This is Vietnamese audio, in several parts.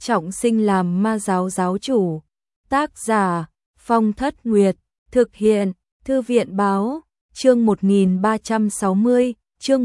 trọng sinh làm ma giáo giáo chủ. Tác giả Phong Thất Nguyệt. Thực hiện Thư viện báo. Chương 1360. Chương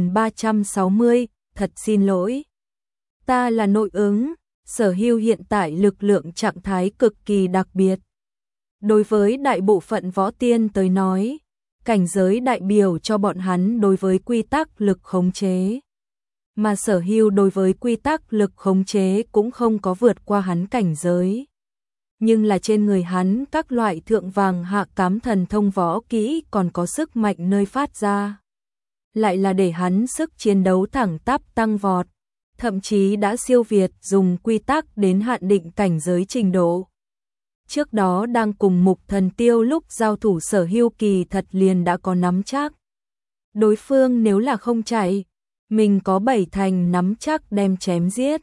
1360. Thật xin lỗi. Ta là nội ứng. Sở Hưu hiện tại lực lượng trạng thái cực kỳ đặc biệt. Đối với đại bộ phận võ tiên tới nói, cảnh giới đại biểu cho bọn hắn đối với quy tắc lực khống chế. Mà Sở Hưu đối với quy tắc lực khống chế cũng không có vượt qua hắn cảnh giới. Nhưng là trên người hắn các loại thượng vàng hạ cám thần thông võ kỹ còn có sức mạnh nơi phát ra. Lại là để hắn sức chiến đấu thẳng tắp tăng vọt, thậm chí đã siêu việt dùng quy tắc đến hạn định cảnh giới trình độ. Trước đó đang cùng Mục Thần Tiêu lúc giao thủ Sở Hưu kỳ thật liền đã có nắm chắc. Đối phương nếu là không chạy, mình có 7 thành nắm chắc đem chém giết,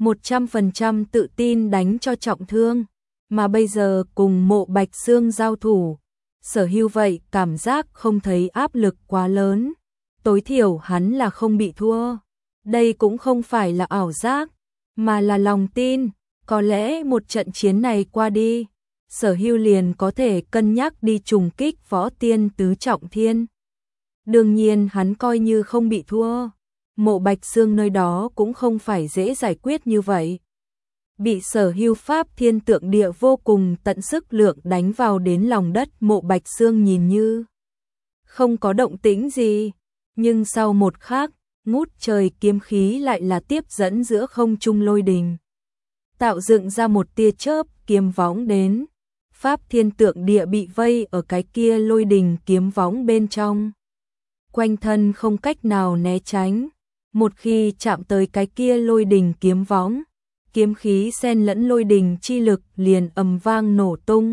100% tự tin đánh cho trọng thương. Mà bây giờ cùng Mộ Bạch Xương giao thủ, Sở Hưu vậy cảm giác không thấy áp lực quá lớn. Tối thiểu hắn là không bị thua. Đây cũng không phải là ảo giác, mà là lòng tin. Có lẽ một trận chiến này qua đi, Sở Hưu liền có thể cân nhắc đi trùng kích võ tiên tứ trọng thiên. Đương nhiên hắn coi như không bị thua, Mộ Bạch Xương nơi đó cũng không phải dễ giải quyết như vậy. Bị Sở Hưu pháp thiên tượng địa vô cùng tận sức lượng đánh vào đến lòng đất, Mộ Bạch Xương nhìn như không có động tĩnh gì, nhưng sau một khắc, ngút trời kiếm khí lại là tiếp dẫn giữa không trung lôi đình, tạo dựng ra một tia chớp kiếm võng đến. Pháp thiên tượng địa bị vây ở cái kia lôi đình kiếm võng bên trong, quanh thân không cách nào né tránh. Một khi chạm tới cái kia lôi đình kiếm võng, kiếm khí xen lẫn lôi đình chi lực liền ầm vang nổ tung,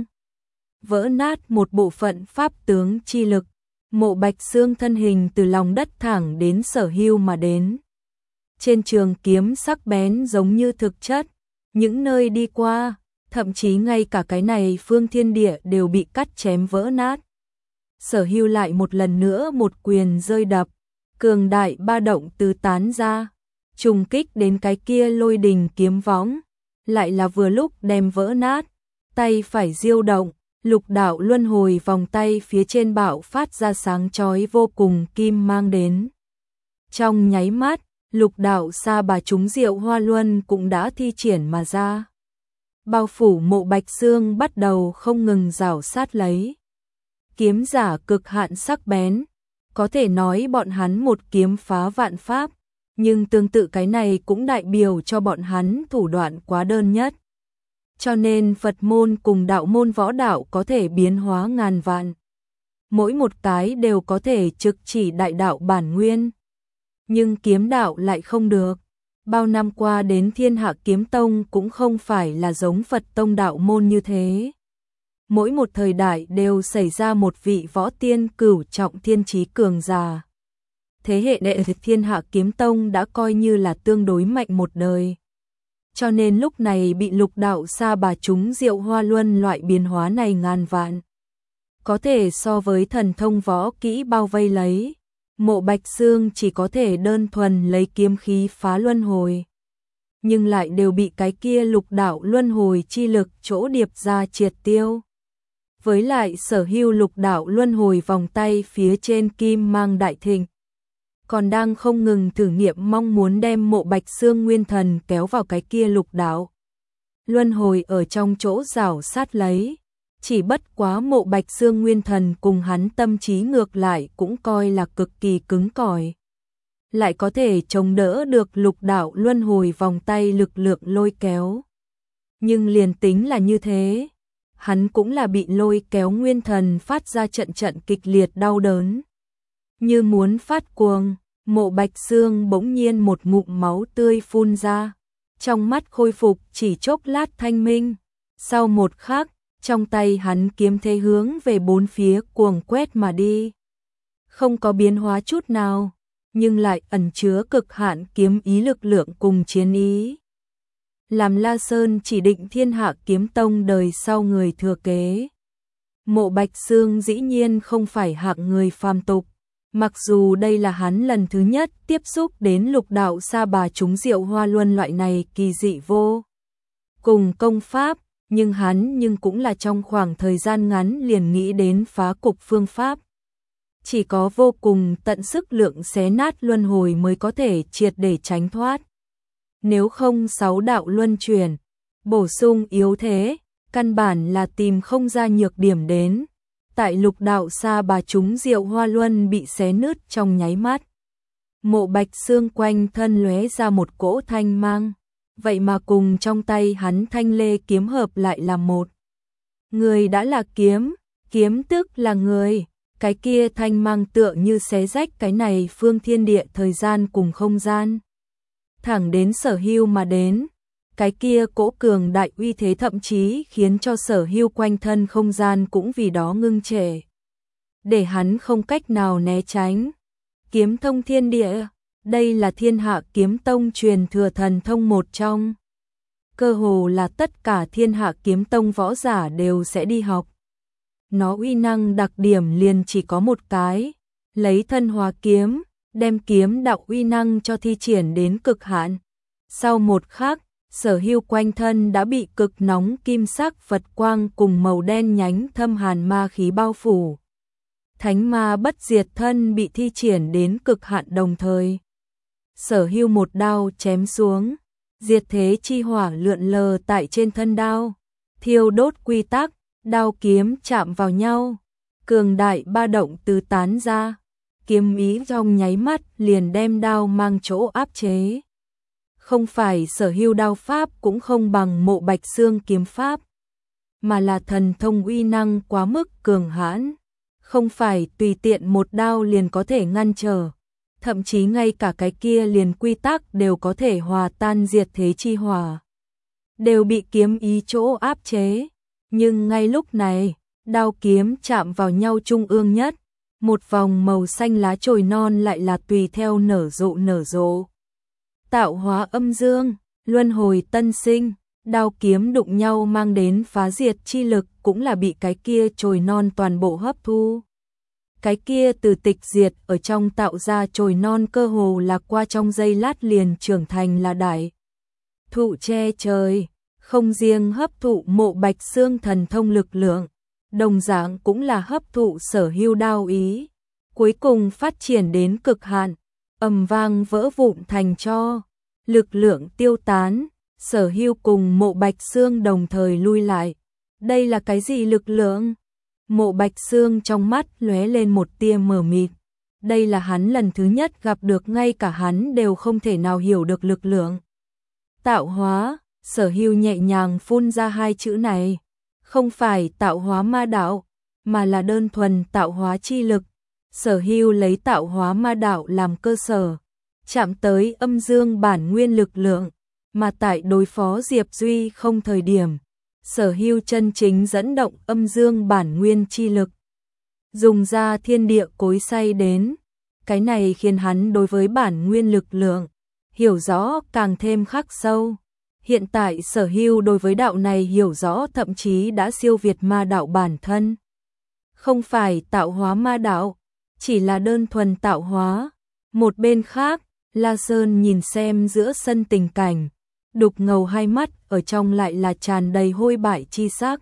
vỡ nát một bộ phận pháp tướng chi lực. Mộ Bạch Xương thân hình từ lòng đất thẳng đến Sở Hưu mà đến. Trên trường kiếm sắc bén giống như thực chất, những nơi đi qua, thậm chí ngay cả cái này phương thiên địa đều bị cắt chém vỡ nát. Sở Hưu lại một lần nữa một quyền rơi đập, cường đại ba động tứ tán ra, trùng kích đến cái kia lôi đình kiếm võng, lại là vừa lúc đem vỡ nát. Tay phải diêu động, lục đạo luân hồi vòng tay phía trên bạo phát ra sáng chói vô cùng kim mang đến. Trong nháy mắt, lục đạo sa bà trúng diệu hoa luân cũng đã thi triển mà ra. Bao phủ Mộ Bạch Xương bắt đầu không ngừng rảo sát lấy. Kiếm giả cực hạn sắc bén, có thể nói bọn hắn một kiếm phá vạn pháp, nhưng tương tự cái này cũng đại biểu cho bọn hắn thủ đoạn quá đơn nhất. Cho nên Phật môn cùng đạo môn võ đạo có thể biến hóa ngàn vạn. Mỗi một cái đều có thể trực chỉ đại đạo bản nguyên. Nhưng kiếm đạo lại không được. Bao năm qua đến Thiên Hạ Kiếm Tông cũng không phải là giống Phật Tông đạo môn như thế. Mỗi một thời đại đều xảy ra một vị võ tiên cửu trọng thiên chí cường giả. Thế hệ đệ Thiên Hạ Kiếm Tông đã coi như là tương đối mạnh một đời. Cho nên lúc này bị lục đạo sa bà trúng diệu hoa luân loại biến hóa này ngàn vạn. Có thể so với thần thông võ kỹ bao vây lấy. Mộ Bạch Xương chỉ có thể đơn thuần lấy kiếm khí phá luân hồi. Nhưng lại đều bị cái kia lục đạo luân hồi chi lực chỗ điệp ra triệt tiêu. Với lại Sở Hưu lục đạo luân hồi vòng tay phía trên kim mang đại thịnh, còn đang không ngừng thử nghiệm mong muốn đem Mộ Bạch Xương nguyên thần kéo vào cái kia lục đạo luân hồi ở trong chỗ rảo sát lấy. Chỉ bất quá Mộ Bạch Xương nguyên thần cùng hắn tâm trí ngược lại cũng coi là cực kỳ cứng cỏi, lại có thể chống đỡ được lục đạo luân hồi vòng tay lực lượng lôi kéo. Nhưng liền tính là như thế, hắn cũng là bị lôi kéo nguyên thần phát ra trận trận kịch liệt đau đớn. Như muốn phát cuồng, Mộ Bạch Xương bỗng nhiên một ngụm máu tươi phun ra, trong mắt khôi phục chỉ chốc lát thanh minh. Sau một khắc, trong tay hắn kiếm thế hướng về bốn phía cuồng quét mà đi. Không có biến hóa chút nào, nhưng lại ẩn chứa cực hạn kiếm ý lực lượng cùng chiến ý. Làm La Sơn chỉ định Thiên Hạ Kiếm Tông đời sau người thừa kế. Mộ Bạch Xương dĩ nhiên không phải hạng người phàm tục. Mặc dù đây là hắn lần thứ nhất tiếp xúc đến lục đạo sa bà trúng diệu hoa luân loại này kỳ dị vô cùng công pháp, nhưng cũng là trong khoảng thời gian ngắn liền nghĩ đến phá cục phương pháp. Chỉ có vô cùng tận sức lượng xé nát luân hồi mới có thể triệt để tránh thoát. Nếu không 6 đạo luân chuyển, bổ sung yếu thế, căn bản là tìm không ra nhược điểm đến. Tại lục đạo Sa Bà chúng Diệu Hoa Luân bị xé nứt trong nháy mắt. Mộ Bạch Xương quanh thân lóe ra một cỗ thanh mang, vậy mà cùng trong tay hắn thanh lê kiếm hợp lại là một. Người đã là kiếm, kiếm tức là người, cái kia thanh mang tựa như xé rách cái này phương thiên địa thời gian cùng không gian. Thẳng đến Sở Hưu mà đến, cái kia cỗ cường đại uy thế thậm chí khiến cho Sở Hưu quanh thân không gian cũng vì đó ngưng trệ. Để hắn không cách nào né tránh. Kiếm thông thiên địa, đây là Thiên Hạ Kiếm Tông truyền thừa thần thông một trong. Cơ hồ là tất cả Thiên Hạ Kiếm Tông võ giả đều sẽ đi học. Nó uy năng đặc điểm liền chỉ có một cái, lấy thân hóa kiếm, đem kiếm đạo uy năng cho thi triển đến cực hạn. Sau một khắc, Sở Hưu quanh thân đã bị cực nóng kim sắc Phật quang cùng màu đen nhánh thâm hàn ma khí bao phủ. Thánh ma bất diệt thân bị thi triển đến cực hạn đồng thời. Sở Hưu một đao chém xuống, diệt thế chi hỏa lượn lờ tại trên thân đao, thiêu đốt quy tắc, đao kiếm chạm vào nhau, cường đại ba động tứ tán ra, kiếm ý trong nháy mắt liền đem đao mang chỗ áp chế. Không phải Sở Hưu đao pháp cũng không bằng Mộ Bạch Xương kiếm pháp, mà là thần thông uy năng quá mức cường hãn, không phải tùy tiện một đao liền có thể ngăn trở, thậm chí ngay cả cái kia liền quy tắc đều có thể hòa tan diệt thế chi hỏa, đều bị kiếm ý chỗ áp chế. Nhưng ngay lúc này, đao kiếm chạm vào nhau trung ương nhất, một vòng màu xanh lá chồi non lại là tùy theo nở rộ. Tạo hóa âm dương, luân hồi tân sinh, đao kiếm đụng nhau mang đến phá diệt chi lực cũng là bị cái kia chồi non toàn bộ hấp thu. Cái kia từ tịch diệt ở trong tạo ra chồi non cơ hồ là qua trong giây lát liền trưởng thành là đại thụ che trời, không riêng hấp thụ Mộ Bạch Xương thần thông lực lượng, đồng dạng cũng là hấp thụ Sở Hưu đao ý, cuối cùng phát triển đến cực hạn, ầm vang vỡ vụn thành tro, lực lượng tiêu tán, Sở Hưu cùng Mộ Bạch Xương đồng thời lui lại. Đây là cái gì lực lượng? Mộ Bạch Xương trong mắt lóe lên một tia mờ mịt. Đây là hắn lần thứ nhất gặp được, ngay cả hắn đều không thể nào hiểu được lực lượng. Tạo hóa, Sở Hưu nhẹ nhàng phun ra hai chữ này, không phải tạo hóa ma đạo, mà là đơn thuần tạo hóa chi lực. Sở Hưu lấy tạo hóa ma đạo làm cơ sở, chạm tới âm dương bản nguyên lực lượng, mà tại đối phó Diệp Duy không thời điểm, Sở Hưu chân chính dẫn động âm dương bản nguyên chi lực, dùng ra thiên địa cối xay đến. Cái này khiến hắn đối với bản nguyên lực lượng hiểu rõ càng thêm khắc sâu. Hiện tại Sở Hưu đối với đạo này hiểu rõ thậm chí đã siêu việt ma đạo bản thân. Không phải tạo hóa ma đạo, chỉ là đơn thuần tạo hóa. Một bên khác, La Sơn nhìn xem giữa sân tình cảnh, đục ngầu hai mắt ở trong lại là tràn đầy hôi bại chi sắc.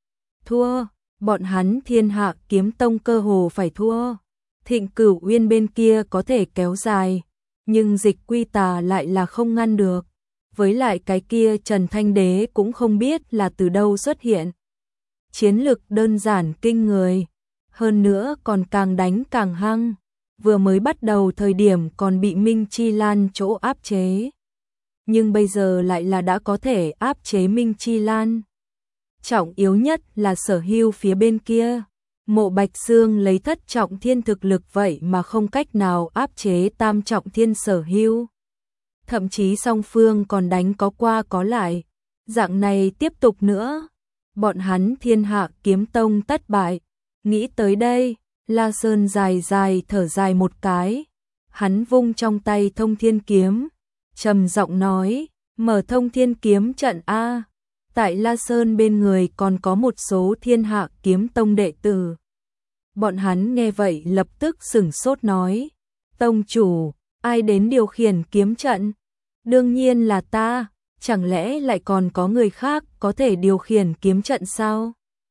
Thua, bọn hắn Thiên Hạ Kiếm Tông cơ hồ phải thua. Thịnh Cửu Uyên bên kia có thể kéo dài, nhưng Dịch Quy Tà lại là không ngăn được. Với lại cái kia Trần Thanh Đế cũng không biết là từ đâu xuất hiện. Chiến lực đơn giản kinh người, hơn nữa còn càng đánh càng hăng. Vừa mới bắt đầu thời điểm còn bị Minh Chi Lan chỗ áp chế, nhưng bây giờ lại là đã có thể áp chế Minh Chi Lan. Trọng yếu nhất là Sở Hưu phía bên kia, Mộ Bạch Xương lấy thất trọng thiên thực lực vậy mà không cách nào áp chế tam trọng thiên Sở Hưu. Thậm chí song phương còn đánh có qua có lại, dạng này tiếp tục nữa, bọn hắn Thiên Hạ Kiếm Tông tất bại. Nghĩ tới đây, La Sơn dài thở dài một cái, hắn vung trong tay Thông Thiên Kiếm, trầm giọng nói, mở Thông Thiên Kiếm trận A. Tại La Sơn bên người còn có một số Thiên Hạ Kiếm Tông đệ tử. Bọn hắn nghe vậy lập tức sửng sốt nói, tông chủ, ai đến điều khiển kiếm trận? Đương nhiên là ta, chẳng lẽ lại còn có người khác có thể điều khiển kiếm trận sao?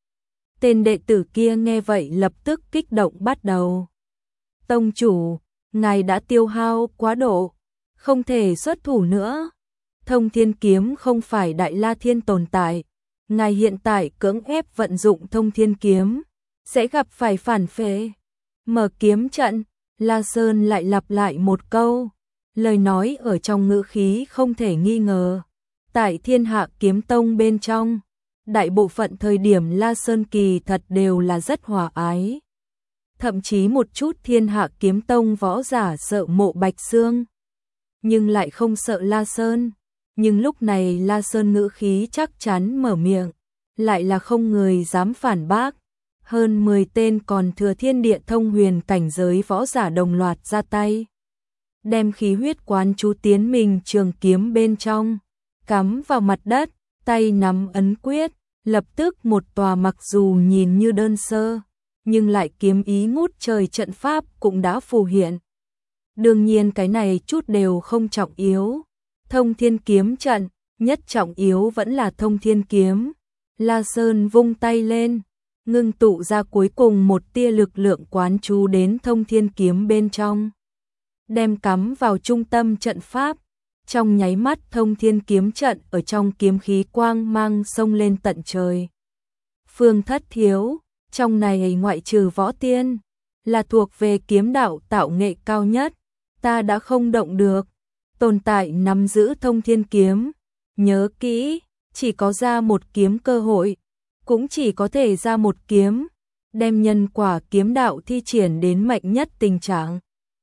Tên đệ tử kia nghe vậy lập tức kích động bắt đầu. Tông chủ, ngài đã tiêu hao quá độ, không thể xuất thủ nữa. Thông thiên kiếm không phải Đại La Thiên tồn tại, ngài hiện tại cưỡng ép vận dụng thông thiên kiếm, sẽ gặp phải phản phệ. Mở kiếm trận, La Sơn lại lặp lại một câu, lời nói ở trong ngữ khí không thể nghi ngờ. Tại Thiên Hạ Kiếm Tông bên trong, đại bộ phận thời điểm La Sơn kỳ thật đều là rất hòa ái. Thậm chí một chút Thiên Hạ Kiếm Tông võ giả sợ Mộ Bạch Xương, nhưng lại không sợ La Sơn. Nhưng lúc này La Sơn ngữ khí chắc chắn mở miệng, lại là không người dám phản bác. Hơn 10 tên còn thừa thiên địa thông huyền cảnh giới võ giả đồng loạt ra tay, đem khí huyết quán chú tiến mình trường kiếm bên trong, cắm vào mặt đất, tay nắm ấn quyết, lập tức một tòa mặc dù nhìn như đơn sơ, nhưng lại kiếm ý ngút trời trận pháp cũng đã phù hiện. Đương nhiên cái này chút đều không trọng yếu. Thông thiên kiếm trận, nhất trọng yếu vẫn là thông thiên kiếm. La Sơn vung tay lên, ngưng tụ ra cuối cùng một tia lực lượng quán chú đến thông thiên kiếm bên trong, đem cắm vào trung tâm trận pháp. Trong nháy mắt thông thiên kiếm trận ở trong kiếm khí quang mang xông lên tận trời. Phương Thất Thiếu, trong này ngoại trừ võ tiên, là thuộc về kiếm đạo tạo nghệ cao nhất, ta đã không động được. Tồn tại nắm giữ thông thiên kiếm, nhớ kỹ, chỉ có ra một kiếm cơ hội, cũng chỉ có thể ra một kiếm, đem nhân quả kiếm đạo thi triển đến mạnh nhất tình trạng.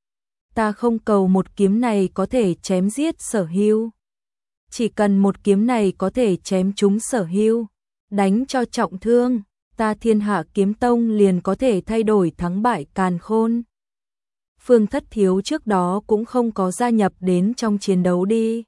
Ta không cầu một kiếm này có thể chém giết Sở Hưu, chỉ cần một kiếm này có thể chém trúng Sở Hưu, đánh cho trọng thương, ta Thiên Hạ Kiếm Tông liền có thể thay đổi thắng bại càn khôn. Phương Thất Thiếu trước đó cũng không có gia nhập đến trong chiến đấu đi.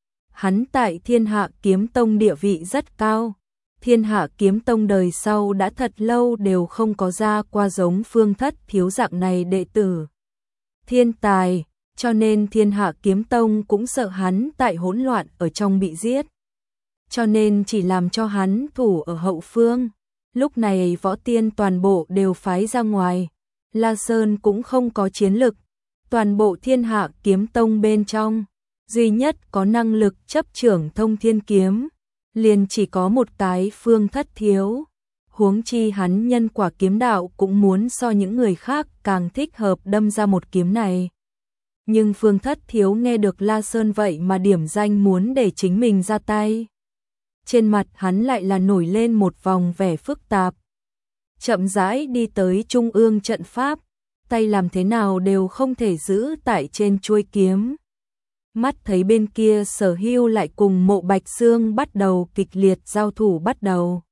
Hắn tại Thiên Hạ Kiếm Tông địa vị rất cao. Thiên Hạ Kiếm Tông đời sau đã thật lâu đều không có ra qua giống Phương Thất Thiếu dạng này đệ tử. Thiên tài, cho nên Thiên Hạ Kiếm Tông cũng sợ hắn tại hỗn loạn ở trong bị giết. Cho nên chỉ làm cho hắn thủ ở hậu phương. Lúc này võ tiên toàn bộ đều phái ra ngoài. La Sơn cũng không có chiến lực. Toàn bộ Thiên Hạ Kiếm Tông bên trong, duy nhất có năng lực chấp trưởng thông thiên kiếm, liền chỉ có một cái Phương Thất Thiếu. Huống chi hắn nhân quả kiếm đạo cũng muốn so những người khác càng thích hợp đâm ra một kiếm này. Nhưng Phương Thất Thiếu nghe được La Sơn vậy mà điểm danh muốn để chính mình ra tay. Trên mặt hắn lại là nổi lên một vòng vẻ phức tạp. Chậm rãi đi tới trung ương trận pháp, tay làm thế nào đều không thể giữ tại trên chuôi kiếm. Mắt thấy bên kia Sở Hưu lại cùng Mộ Bạch Xương bắt đầu kịch liệt giao thủ bắt đầu.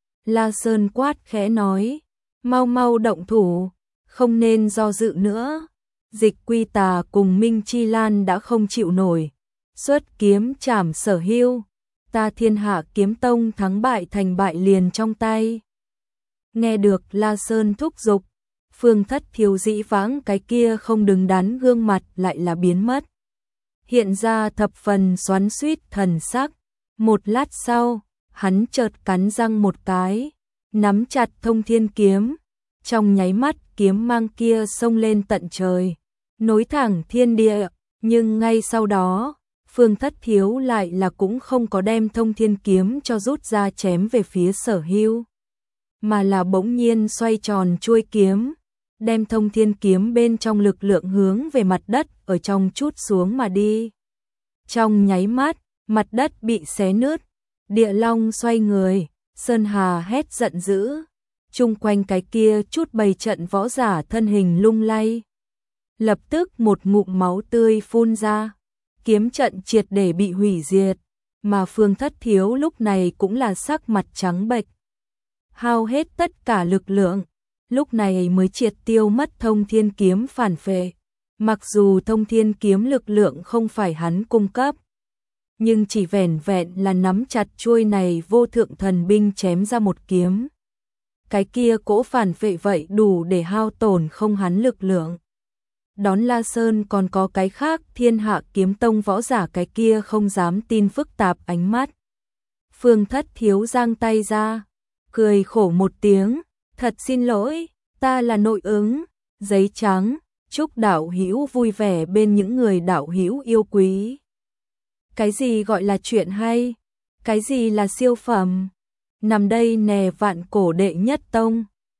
La Sơn quát khẽ nói, mau mau động thủ, không nên do dự nữa. Dịch Quy Tà cùng Minh Chi Lan đã không chịu nổi, xuất kiếm chảm Sở Hưu. Ta Thiên Hạ Kiếm Tông thắng bại thành bại liền trong tay. Nghe được La Sơn thúc giục, Phương Thất Thiếu dĩ vãng cái kia không đứng đắn gương mặt lại là biến mất. Hiện ra thập phần xoắn xuýt thần sắc. Một lát sau, hắn chợt cắn răng một cái, nắm chặt thông thiên kiếm. Trong nháy mắt kiếm mang kia xông lên tận trời, nối thẳng thiên địa. Nhưng ngay sau đó, Phương Thất Thiếu lại là cũng không có đem thông thiên kiếm cho rút ra chém về phía Sở Hưu, mà là bỗng nhiên xoay tròn chuôi kiếm, đem thông thiên kiếm bên trong lực lượng hướng về mặt đất ở trong chút xuống mà đi. Trong nháy mắt, mặt đất bị xé nứt, địa long xoay người, Sơn Hà hét giận dữ, chung quanh cái kia chút bầy trận võ giả thân hình lung lay. Lập tức một ngụm máu tươi phun ra, kiếm trận triệt để bị hủy diệt, mà Phương Thất Thiếu lúc này cũng là sắc mặt trắng bệch, hao hết tất cả lực lượng, lúc này mới triệt tiêu mất thông thiên kiếm phản phệ. Mặc dù thông thiên kiếm lực lượng không phải hắn cung cấp, nhưng chỉ vẻn vẹn là nắm chặt chuôi này vô thượng thần binh chém ra một kiếm, cái kia cỗ phản phệ vậy đủ để hao tổn không hắn lực lượng. đón La Sơn còn có cái khác, Thiên Hạ Kiếm Tông võ giả cái kia không dám tin phức tạp ánh mắt. Phương Thất Thiếu giang tay ra, cười khổ một tiếng, thật xin lỗi, ta là nội ứng, giấy trắng, chúc đạo hữu vui vẻ bên những người đạo hữu yêu quý. Cái gì gọi là chuyện hay? Cái gì là siêu phẩm? Nằm đây nè vạn cổ đệ nhất tông.